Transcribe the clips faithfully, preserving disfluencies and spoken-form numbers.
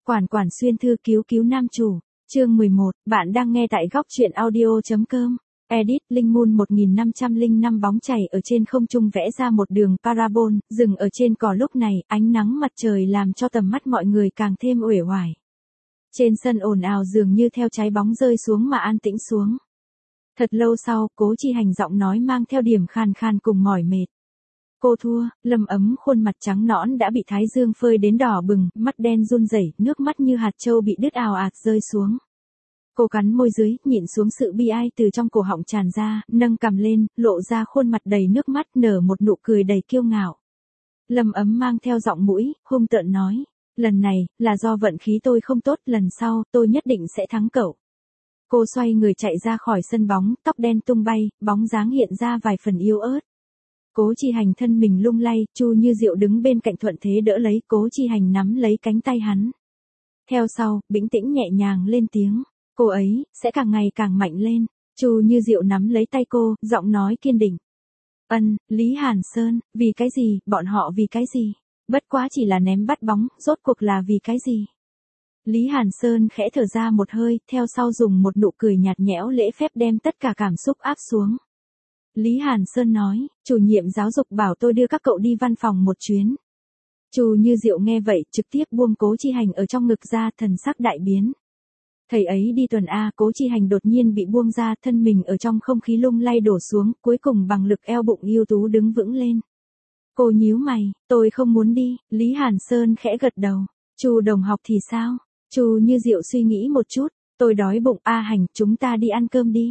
Quản quản xuyên thư cứu cứu nam chủ, chương mười một, bạn đang nghe tại góc truyện audio.com. Edit, Linh Moon một nghìn năm trăm lẻ năm bóng chảy ở trên không trung vẽ ra một đường parabol, dừng ở trên cỏ lúc này, ánh nắng mặt trời làm cho tầm mắt mọi người càng thêm uể oải. Trên sân ồn ào dường như theo trái bóng rơi xuống mà an tĩnh xuống. Thật lâu sau, Cố Chi Hành giọng nói mang theo điểm khàn khàn cùng mỏi mệt. Cô thua. Lâm Ấm khuôn mặt trắng nõn đã bị thái dương phơi đến đỏ bừng, mắt đen run rẩy, nước mắt như hạt châu bị đứt ào ạt rơi xuống. Cô cắn môi dưới, nhịn xuống sự bi ai từ trong cổ họng tràn ra, nâng cằm lên, lộ ra khuôn mặt đầy nước mắt, nở một nụ cười đầy kiêu ngạo. Lâm Ấm mang theo giọng mũi, hung tợn nói, lần này, là do vận khí tôi không tốt, lần sau, tôi nhất định sẽ thắng cậu. Cô xoay người chạy ra khỏi sân bóng, tóc đen tung bay, bóng dáng hiện ra vài phần yếu ớt. Cố Chi Hành thân mình lung lay, Chu Như Diệu đứng bên cạnh thuận thế đỡ lấy, Cố Chi Hành nắm lấy cánh tay hắn. Theo sau, bĩnh tĩnh nhẹ nhàng lên tiếng, cô ấy, sẽ càng ngày càng mạnh lên. Chu Như Diệu nắm lấy tay cô, giọng nói kiên định. Ân, Lý Hàn Sơn, vì cái gì, bọn họ vì cái gì? Bất quá chỉ là ném bắt bóng, rốt cuộc là vì cái gì? Lý Hàn Sơn khẽ thở ra một hơi, theo sau dùng một nụ cười nhạt nhẽo lễ phép đem tất cả cảm xúc áp xuống. Lý Hàn Sơn nói, chủ nhiệm giáo dục bảo tôi đưa các cậu đi văn phòng một chuyến. Chu Như Diệu nghe vậy, trực tiếp buông Cố Chi Hành ở trong ngực ra, thần sắc đại biến. Thầy ấy đi tuần A, Cố Chi Hành đột nhiên bị buông ra, thân mình ở trong không khí lung lay đổ xuống, cuối cùng bằng lực eo bụng ưu tú đứng vững lên. Cô nhíu mày, tôi không muốn đi. Lý Hàn Sơn khẽ gật đầu. Chu đồng học thì sao? Chu Như Diệu suy nghĩ một chút, tôi đói bụng. A Hành, chúng ta đi ăn cơm đi.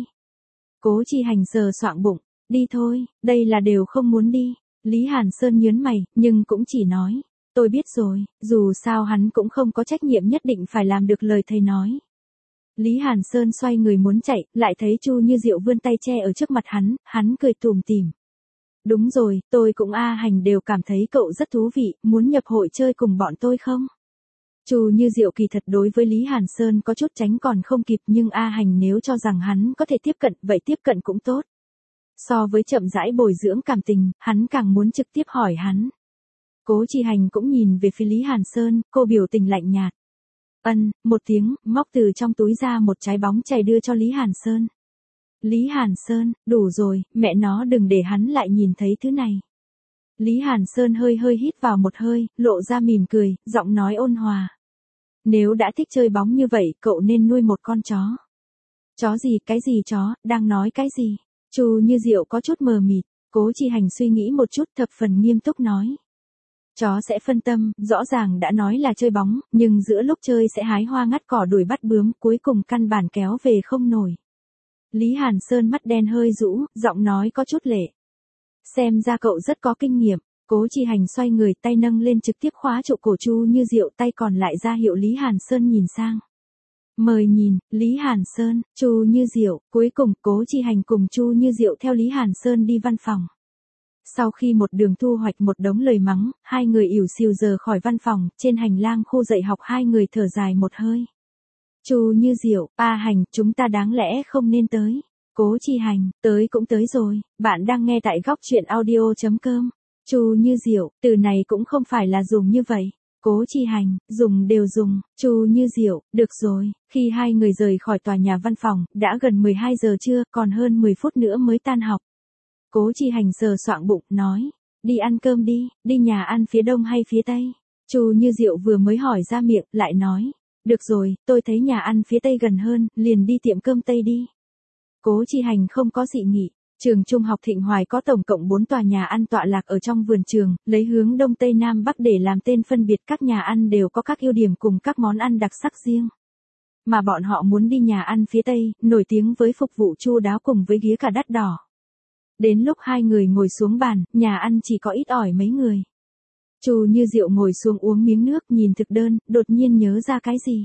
Cố Chi Hành sờ soạng bụng. Đi thôi, đây là đều không muốn đi. Lý Hàn Sơn nhớn mày, nhưng cũng chỉ nói, tôi biết rồi, dù sao hắn cũng không có trách nhiệm nhất định phải làm được lời thầy nói. Lý Hàn Sơn xoay người muốn chạy, lại thấy Chu Như Diệu vươn tay che ở trước mặt hắn, hắn cười tủm tỉm. Đúng rồi, tôi cũng A Hành đều cảm thấy cậu rất thú vị, muốn nhập hội chơi cùng bọn tôi không? Chu Như Diệu kỳ thật đối với Lý Hàn Sơn có chút tránh còn không kịp, nhưng A Hành nếu cho rằng hắn có thể tiếp cận, vậy tiếp cận cũng tốt. So với chậm rãi bồi dưỡng cảm tình, hắn càng muốn trực tiếp hỏi hắn. Cố Chi Hành cũng nhìn về phía Lý Hàn Sơn, cô biểu tình lạnh nhạt. Ân, một tiếng, móc từ trong túi ra một trái bóng chày đưa cho Lý Hàn Sơn. Lý Hàn Sơn, đủ rồi, mẹ nó đừng để hắn lại nhìn thấy thứ này. Lý Hàn Sơn hơi hơi hít vào một hơi, lộ ra mỉm cười, giọng nói ôn hòa. Nếu đã thích chơi bóng như vậy, cậu nên nuôi một con chó. Chó gì, cái gì chó, đang nói cái gì? Chu Như Diệu có chút mờ mịt, Cố Chi Hành suy nghĩ một chút, thập phần nghiêm túc nói. Chó sẽ phân tâm, rõ ràng đã nói là chơi bóng, nhưng giữa lúc chơi sẽ hái hoa ngắt cỏ đuổi bắt bướm, cuối cùng căn bản kéo về không nổi. Lý Hàn Sơn mắt đen hơi rũ, giọng nói có chút lệ. Xem ra cậu rất có kinh nghiệm. Cố Chi Hành xoay người, tay nâng lên trực tiếp khóa trụ cổ Chu Như Diệu, tay còn lại ra hiệu Lý Hàn Sơn nhìn sang. Mời nhìn. Lý Hàn Sơn, Chu Như Diệu, cuối cùng Cố Chi Hành cùng Chu Như Diệu theo Lý Hàn Sơn đi văn phòng. Sau khi một đường thu hoạch một đống lời mắng, hai người ỉu xìu giờ khỏi văn phòng, trên hành lang khu dạy học hai người thở dài một hơi. Chu Như Diệu, A Hành, chúng ta đáng lẽ không nên tới. Cố Chi Hành, tới cũng tới rồi, bạn đang nghe tại góc truyện audio.com. Chu Như Diệu, từ này cũng không phải là dùng như vậy. Cố Chi Hành, dùng đều dùng. Chu Như Diệu, được rồi. Khi hai người rời khỏi tòa nhà văn phòng, đã gần mười hai giờ trưa, còn hơn mười phút nữa mới tan học. Cố Chi Hành sờ soạng bụng, nói, đi ăn cơm đi, đi nhà ăn phía đông hay phía tây? Chu Như Diệu vừa mới hỏi ra miệng, lại nói, được rồi, tôi thấy nhà ăn phía tây gần hơn, liền đi tiệm cơm tây đi. Cố Chi Hành không có dị nghị. Trường Trung học Thịnh Hoài có tổng cộng bốn tòa nhà ăn tọa lạc ở trong vườn trường, lấy hướng đông tây nam bắc để làm tên phân biệt, các nhà ăn đều có các ưu điểm cùng các món ăn đặc sắc riêng. Mà bọn họ muốn đi nhà ăn phía tây, nổi tiếng với phục vụ chu đáo cùng với ghế cả đắt đỏ. Đến lúc hai người ngồi xuống bàn, nhà ăn chỉ có ít ỏi mấy người. Chu Như Diệu ngồi xuống uống miếng nước, nhìn thực đơn, đột nhiên nhớ ra cái gì.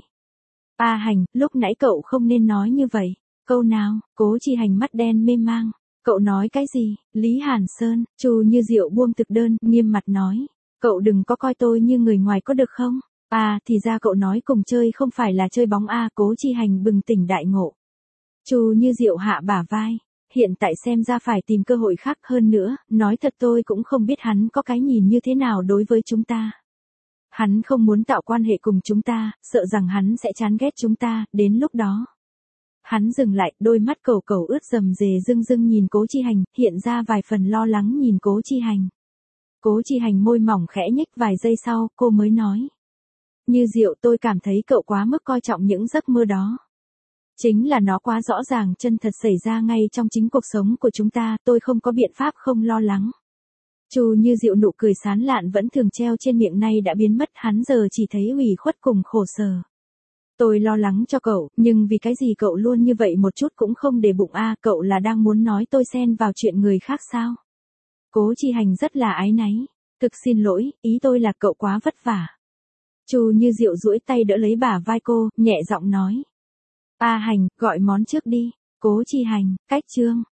A Hành, lúc nãy cậu không nên nói như vậy. Câu nào? Cố Chi Hành mắt đen mê mang. Cậu nói cái gì? Lý Hàn Sơn, Chu Như Diệu buông thực đơn, nghiêm mặt nói. Cậu đừng có coi tôi như người ngoài có được không? À, thì ra cậu nói cùng chơi không phải là chơi bóng a. Cố Chi Hành bừng tỉnh đại ngộ. Chu Như Diệu hạ bả vai. Hiện tại xem ra phải tìm cơ hội khác hơn nữa, nói thật tôi cũng không biết hắn có cái nhìn như thế nào đối với chúng ta. Hắn không muốn tạo quan hệ cùng chúng ta, sợ rằng hắn sẽ chán ghét chúng ta, đến lúc đó. Hắn dừng lại, đôi mắt Cẩu Cẩu ướt rầm rề rưng rưng nhìn Cố Chi Hành, hiện ra vài phần lo lắng nhìn Cố Chi Hành. Cố Chi Hành môi mỏng khẽ nhếch vài giây sau, cô mới nói. Như Diệu, tôi cảm thấy cậu quá mức coi trọng những giấc mơ đó. Chính là nó quá rõ ràng chân thật xảy ra ngay trong chính cuộc sống của chúng ta, tôi không có biện pháp không lo lắng. Chu Như Diệu nụ cười sán lạn vẫn thường treo trên miệng nay đã biến mất, hắn giờ chỉ thấy ủy khuất cùng khổ sở. Tôi lo lắng cho cậu, nhưng vì cái gì cậu luôn như vậy một chút cũng không để bụng a, cậu là đang muốn nói tôi xen vào chuyện người khác sao? Cố Chi Hành rất là áy náy. Thực xin lỗi, ý tôi là cậu quá vất vả. Chu Như Diệu duỗi tay đỡ lấy bả vai cô, nhẹ giọng nói. A Hành, gọi món trước đi. Cố Chi Hành, cách chương.